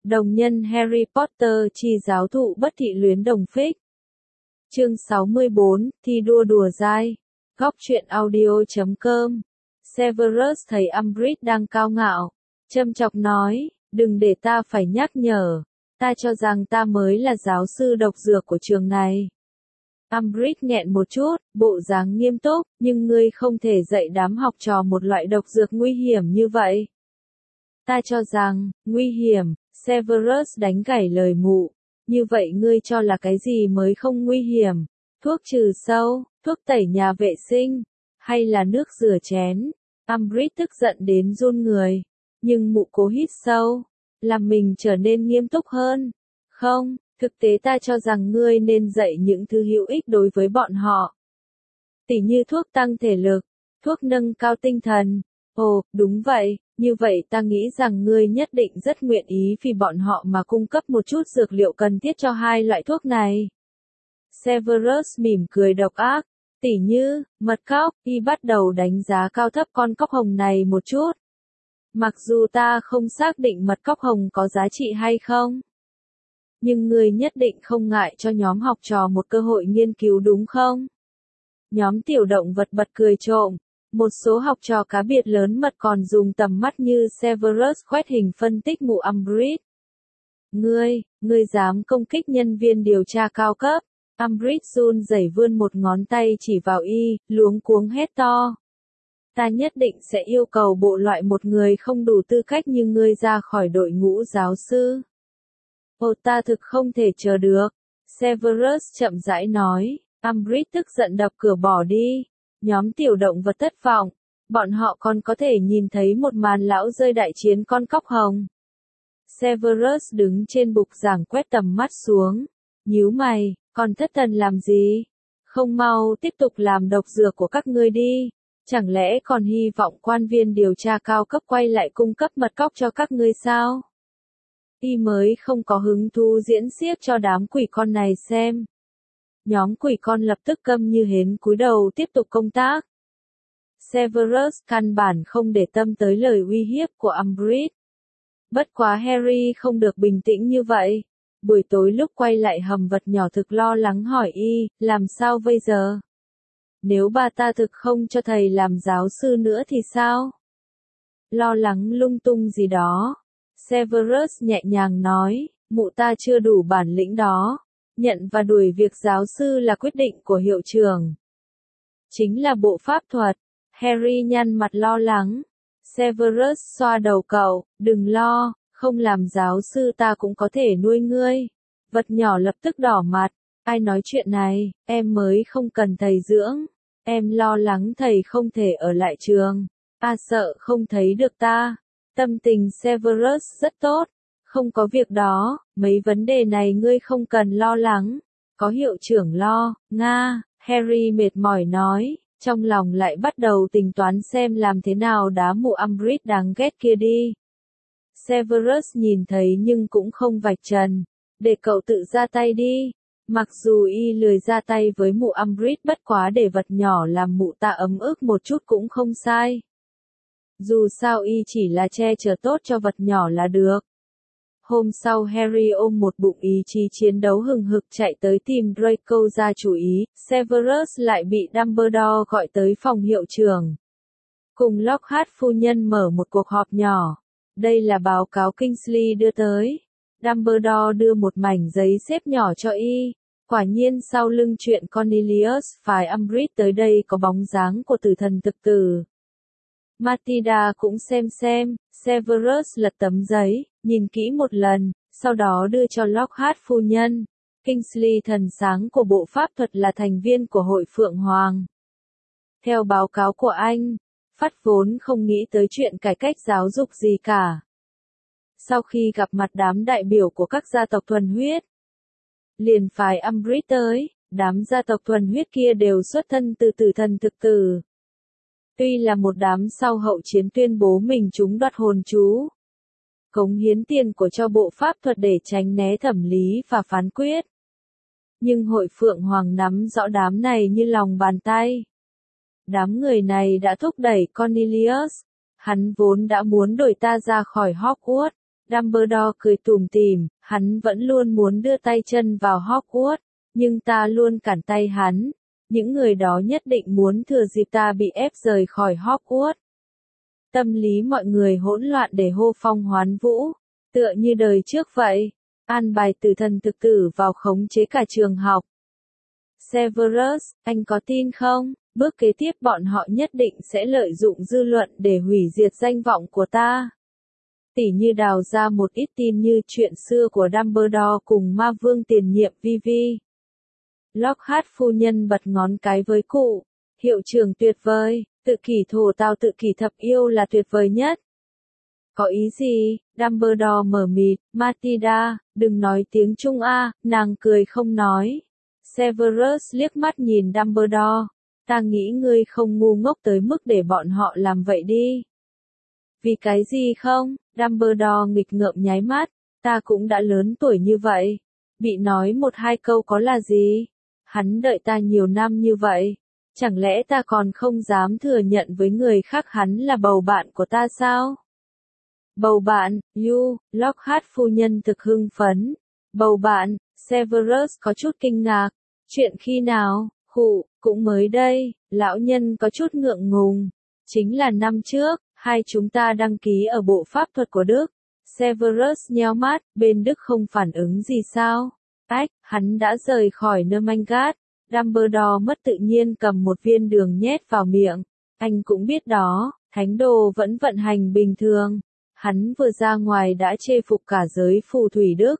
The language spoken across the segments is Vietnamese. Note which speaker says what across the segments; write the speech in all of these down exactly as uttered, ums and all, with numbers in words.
Speaker 1: Đồng nhân Harry Potter chi giáo thụ bất thị luyến đồng phích. Chương sáu mươi bốn, thi đua đùa dai. Góc truyện audio chấm com. Severus thấy Umbridge đang cao ngạo, châm chọc nói, đừng để ta phải nhắc nhở, ta cho rằng ta mới là giáo sư độc dược của trường này. Umbridge nghẹn một chút, bộ dáng nghiêm túc, nhưng ngươi không thể dạy đám học trò một loại độc dược nguy hiểm như vậy. Ta cho rằng, nguy hiểm, Severus đánh gãy lời mụ. Như vậy ngươi cho là cái gì mới không nguy hiểm? Thuốc trừ sâu, thuốc tẩy nhà vệ sinh, hay là nước rửa chén? Umbridge tức giận đến run người. Nhưng mụ cố hít sâu, làm mình trở nên nghiêm túc hơn. Không, thực tế ta cho rằng ngươi nên dạy những thứ hữu ích đối với bọn họ. Tỉ như thuốc tăng thể lực, thuốc nâng cao tinh thần. Ồ, đúng vậy, như vậy ta nghĩ rằng ngươi nhất định rất nguyện ý vì bọn họ mà cung cấp một chút dược liệu cần thiết cho hai loại thuốc này. Severus mỉm cười độc ác, tỉ như, mật cóc, y bắt đầu đánh giá cao thấp con cóc hồng này một chút. Mặc dù ta không xác định mật cóc hồng có giá trị hay không, nhưng ngươi nhất định không ngại cho nhóm học trò một cơ hội nghiên cứu đúng không? Nhóm tiểu động vật bật cười trộm. Một số học trò cá biệt lớn mật còn dùng tầm mắt như Severus khoét hình phân tích mụ Umbridge. Ngươi, ngươi dám công kích nhân viên điều tra cao cấp. Umbridge run rẩy vươn một ngón tay chỉ vào y, luống cuống hét to. Ta nhất định sẽ yêu cầu bộ loại một người không đủ tư cách như ngươi ra khỏi đội ngũ giáo sư. Ồ, ta thực không thể chờ được. Severus chậm rãi nói. Umbridge tức giận đập cửa bỏ đi. Nhóm tiểu động vật thất vọng, bọn họ còn có thể nhìn thấy một màn lão rơi đại chiến con cóc hồng. Severus đứng trên bục giảng quét tầm mắt xuống, nhíu mày, còn thất thần làm gì? Không mau tiếp tục làm độc dược của các ngươi đi, chẳng lẽ còn hy vọng quan viên điều tra cao cấp quay lại cung cấp mật cóc cho các ngươi sao? Y mới không có hứng thú diễn xiếc cho đám quỷ con này xem. Nhóm quỷ con lập tức câm như hến cúi đầu tiếp tục công tác. Severus căn bản không để tâm tới lời uy hiếp của Umbridge. Bất quá Harry không được bình tĩnh như vậy. Buổi tối lúc quay lại hầm vật nhỏ thực lo lắng hỏi y, làm sao bây giờ? Nếu bà ta thực không cho thầy làm giáo sư nữa thì sao? Lo lắng lung tung gì đó. Severus nhẹ nhàng nói, mụ ta chưa đủ bản lĩnh đó. Nhận và đuổi việc giáo sư là quyết định của hiệu trưởng. Chính là bộ pháp thuật. Harry nhăn mặt lo lắng. Severus xoa đầu cậu, đừng lo, không làm giáo sư ta cũng có thể nuôi ngươi. Vật nhỏ lập tức đỏ mặt. Ai nói chuyện này, em mới không cần thầy dưỡng. Em lo lắng thầy không thể ở lại trường. Ta sợ không thấy được ta. Tâm tình Severus rất tốt. Không có việc đó, mấy vấn đề này ngươi không cần lo lắng. Có hiệu trưởng lo, Nga, Harry mệt mỏi nói, trong lòng lại bắt đầu tính toán xem làm thế nào đá mụ Umbridge đáng ghét kia đi. Severus nhìn thấy nhưng cũng không vạch trần, để cậu tự ra tay đi. Mặc dù y lười ra tay với mụ Umbridge bất quá để vật nhỏ làm mụ ta ấm ức một chút cũng không sai. Dù sao y chỉ là che chở tốt cho vật nhỏ là được. Hôm sau Harry ôm một bụng ý chí chiến đấu hừng hực chạy tới tìm Draco ra chủ ý, Severus lại bị Dumbledore gọi tới phòng hiệu trưởng. Cùng Lockhart phu nhân mở một cuộc họp nhỏ. Đây là báo cáo Kingsley đưa tới. Dumbledore đưa một mảnh giấy xếp nhỏ cho y. Quả nhiên sau lưng chuyện Cornelius phái Umbridge tới đây có bóng dáng của tử thần thực tử. Matilda cũng xem xem, Severus lật tấm giấy, nhìn kỹ một lần, sau đó đưa cho Lockhart phu nhân. Kingsley thần sáng của bộ pháp thuật là thành viên của hội Phượng Hoàng. Theo báo cáo của anh, Phát vốn không nghĩ tới chuyện cải cách giáo dục gì cả. Sau khi gặp mặt đám đại biểu của các gia tộc thuần huyết, liền phái Umbridge tới, đám gia tộc thuần huyết kia đều xuất thân từ tử thần thực tử. Tuy là một đám sau hậu chiến tuyên bố mình trúng đoạt hồn chú, cống hiến tiền của cho bộ pháp thuật để tránh né thẩm lý và phán quyết. Nhưng hội Phượng Hoàng nắm rõ đám này như lòng bàn tay. Đám người này đã thúc đẩy Cornelius, hắn vốn đã muốn đuổi ta ra khỏi Hogwarts, Dumbledore cười tủm tỉm, hắn vẫn luôn muốn đưa tay chân vào Hogwarts, nhưng ta luôn cản tay hắn. Những người đó nhất định muốn thừa dịp ta bị ép rời khỏi Hogwarts. Tâm lý mọi người hỗn loạn để hô phong hoán vũ, tựa như đời trước vậy, an bài tử thần thực tử vào khống chế cả trường học. Severus, anh có tin không? Bước kế tiếp bọn họ nhất định sẽ lợi dụng dư luận để hủy diệt danh vọng của ta. Tỉ như đào ra một ít tin như chuyện xưa của Dumbledore cùng ma vương tiền nhiệm Vivi. Lockhart phu nhân bật ngón cái với cụ. Hiệu trưởng tuyệt vời, tự kỷ thổ tào tự kỷ thập yêu là tuyệt vời nhất. Có ý gì? Dumbledore mở mịt, Matilda, đừng nói tiếng Trung a, nàng cười không nói. Severus liếc mắt nhìn Dumbledore. Ta nghĩ ngươi không ngu ngốc tới mức để bọn họ làm vậy đi. Vì cái gì không? Dumbledore nghịch ngợm nháy mắt. Ta cũng đã lớn tuổi như vậy. Bị nói một hai câu có là gì? Hắn đợi ta nhiều năm như vậy. Chẳng lẽ ta còn không dám thừa nhận với người khác hắn là bầu bạn của ta sao? Bầu bạn, you, Lockhart phu nhân thực hưng phấn. Bầu bạn, Severus có chút kinh ngạc. Chuyện khi nào? Khụ, cũng mới đây, lão nhân có chút ngượng ngùng. Chính là năm trước, hai chúng ta đăng ký ở bộ pháp thuật của Đức. Severus nheo mắt, bên Đức không phản ứng gì sao? Ách, hắn đã rời khỏi Nermangat. Dumbledore mất tự nhiên cầm một viên đường nhét vào miệng. Anh cũng biết đó, thánh đồ vẫn vận hành bình thường. Hắn vừa ra ngoài đã chê phục cả giới phù thủy Đức.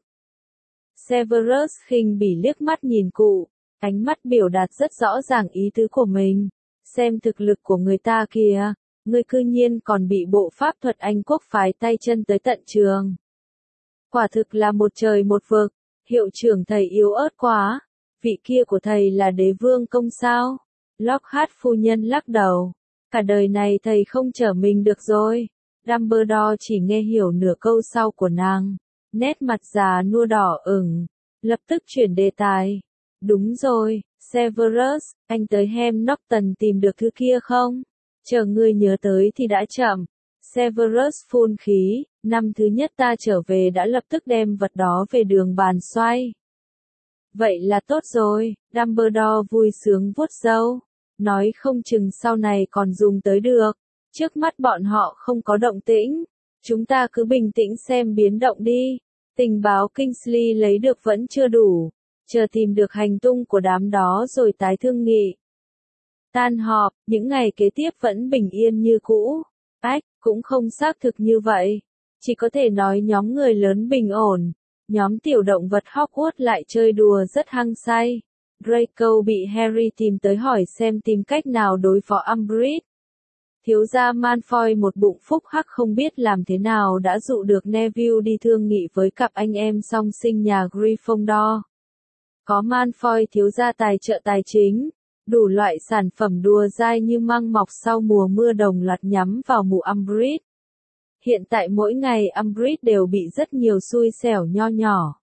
Speaker 1: Severus khinh bỉ liếc mắt nhìn cụ. Ánh mắt biểu đạt rất rõ ràng ý tứ của mình. Xem thực lực của người ta kìa. Ngươi cư nhiên còn bị bộ pháp thuật Anh quốc phái tay chân tới tận trường. Quả thực là một trời một vực. Hiệu trưởng thầy yếu ớt quá. Vị kia của thầy là đế vương công sao? Lockhart phu nhân lắc đầu. Cả đời này thầy không trở mình được rồi. Dumbledore chỉ nghe hiểu nửa câu sau của nàng. Nét mặt già nua đỏ ửng. Lập tức chuyển đề tài. Đúng rồi, Severus, anh tới Hem Norton tìm được thứ kia không? Chờ ngươi nhớ tới thì đã chậm. Severus phun khí, năm thứ nhất ta trở về đã lập tức đem vật đó về đường bàn xoay. Vậy là tốt rồi, Dumbledore vui sướng vuốt râu. Nói không chừng sau này còn dùng tới được. Trước mắt bọn họ không có động tĩnh. Chúng ta cứ bình tĩnh xem biến động đi. Tình báo Kingsley lấy được vẫn chưa đủ. Chờ tìm được hành tung của đám đó rồi tái thương nghị. Tan họp, những ngày kế tiếp vẫn bình yên như cũ. Ách, cũng không xác thực như vậy. Chỉ có thể nói nhóm người lớn bình ổn. Nhóm tiểu động vật Hogwarts lại chơi đùa rất hăng say. Draco bị Harry tìm tới hỏi xem tìm cách nào đối phó Umbridge. Thiếu gia Malfoy một bụng phúc hắc không biết làm thế nào đã dụ được Neville đi thương nghị với cặp anh em song sinh nhà Gryffindor. Có Malfoy thiếu gia tài trợ tài chính, đủ loại sản phẩm đùa dai như măng mọc sau mùa mưa đồng loạt nhắm vào mụ Umbridge. Hiện tại mỗi ngày Umbridge đều bị rất nhiều xui xẻo nho nhỏ.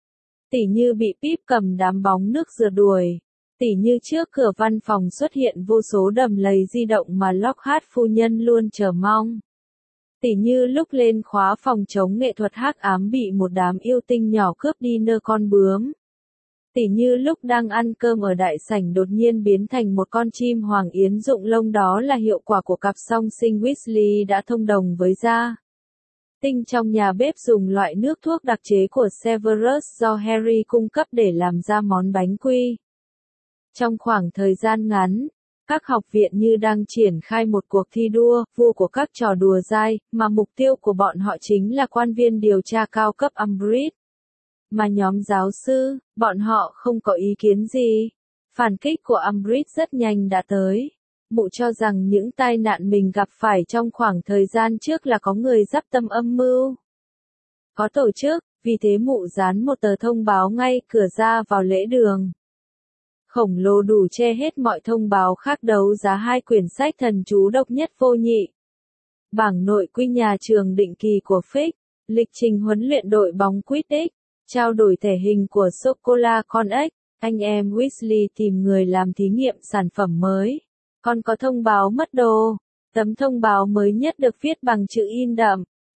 Speaker 1: Tỉ như bị Pip cầm đám bóng nước rượt đuổi. Tỉ như trước cửa văn phòng xuất hiện vô số đầm lầy di động mà Lockhart phu nhân luôn chờ mong. Tỉ như lúc lên khóa phòng chống nghệ thuật hắc ám bị một đám yêu tinh nhỏ cướp đi nơ con bướm. Tỉ như lúc đang ăn cơm ở đại sảnh đột nhiên biến thành một con chim hoàng yến rụng lông, đó là hiệu quả của cặp song sinh Weasley đã thông đồng với gia tinh trong nhà bếp dùng loại nước thuốc đặc chế của Severus do Harry cung cấp để làm ra món bánh quy. Trong khoảng thời gian ngắn, các học viện như đang triển khai một cuộc thi đua, vua của các trò đùa dai, mà mục tiêu của bọn họ chính là quan viên điều tra cao cấp Umbridge. Mà nhóm giáo sư, bọn họ không có ý kiến gì. Phản kích của Umbridge rất nhanh đã tới. Mụ cho rằng những tai nạn mình gặp phải trong khoảng thời gian trước là có người dắp tâm âm mưu. Có tổ chức, vì thế mụ dán một tờ thông báo ngay cửa ra vào lễ đường. Khổng lồ đủ che hết mọi thông báo khác, đấu giá hai quyển sách thần chú độc nhất vô nhị. Bảng nội quy nhà trường định kỳ của Fix, lịch trình huấn luyện đội bóng Quidditch, trao đổi thẻ hình của Sô-cô-la Con-ếch, anh em Weasley tìm người làm thí nghiệm sản phẩm mới. Còn có thông báo mất đồ. Tấm thông báo mới nhất được viết bằng chữ in đậm.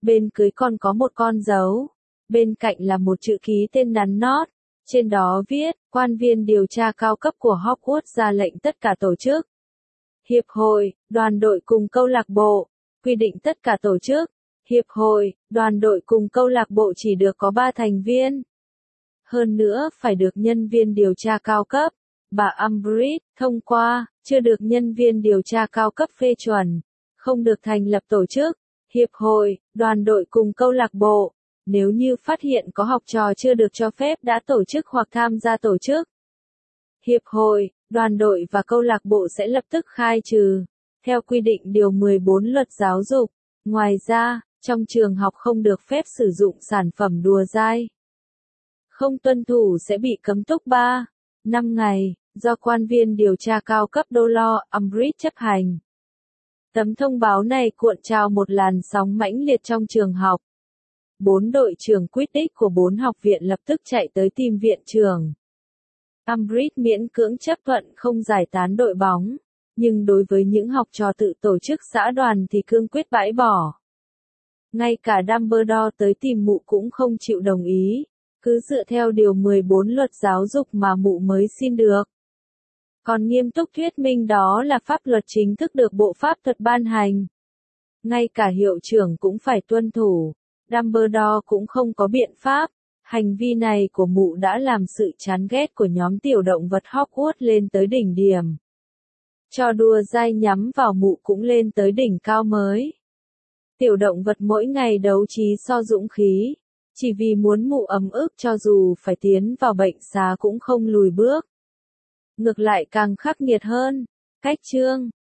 Speaker 1: Bên cưới còn có một con dấu. Bên cạnh là một chữ ký tên nắn nót. Trên đó viết, quan viên điều tra cao cấp của Hogwarts ra lệnh tất cả tổ chức, hiệp hội, đoàn đội cùng câu lạc bộ, quy định tất cả tổ chức, hiệp hội, đoàn đội cùng câu lạc bộ chỉ được có ba thành viên. Hơn nữa phải được nhân viên điều tra cao cấp, bà Umbridge, thông qua, chưa được nhân viên điều tra cao cấp phê chuẩn, không được thành lập tổ chức, hiệp hội, đoàn đội cùng câu lạc bộ. Nếu như phát hiện có học trò chưa được cho phép đã tổ chức hoặc tham gia tổ chức, hiệp hội, đoàn đội và câu lạc bộ sẽ lập tức khai trừ, theo quy định điều mười bốn Luật Giáo dục. Ngoài ra, trong trường học không được phép sử dụng sản phẩm đùa dai. Không tuân thủ sẽ bị cấm túc ba, năm ngày, do quan viên điều tra cao cấp Dolores Umbridge chấp hành. Tấm thông báo này cuộn trào một làn sóng mãnh liệt trong trường học. Bốn đội trưởng Quidditch của bốn học viện lập tức chạy tới tìm viện trưởng. Umbridge miễn cưỡng chấp thuận không giải tán đội bóng, nhưng đối với những học trò tự tổ chức xã đoàn thì cương quyết bãi bỏ. Ngay cả Dumbledore tới tìm mụ cũng không chịu đồng ý, cứ dựa theo điều mười bốn Luật Giáo dục mà mụ mới xin được. Còn nghiêm túc thuyết minh đó là pháp luật chính thức được Bộ Pháp thuật ban hành. Ngay cả hiệu trưởng cũng phải tuân thủ. Dumbledore cũng không có biện pháp, hành vi này của mụ đã làm sự chán ghét của nhóm tiểu động vật Hogwarts lên tới đỉnh điểm. Trò đùa dai nhắm vào mụ cũng lên tới đỉnh cao mới. Tiểu động vật mỗi ngày đấu trí so dũng khí, chỉ vì muốn mụ ấm ức cho dù phải tiến vào bệnh xá cũng không lùi bước. Ngược lại càng khắc nghiệt hơn, cách chương,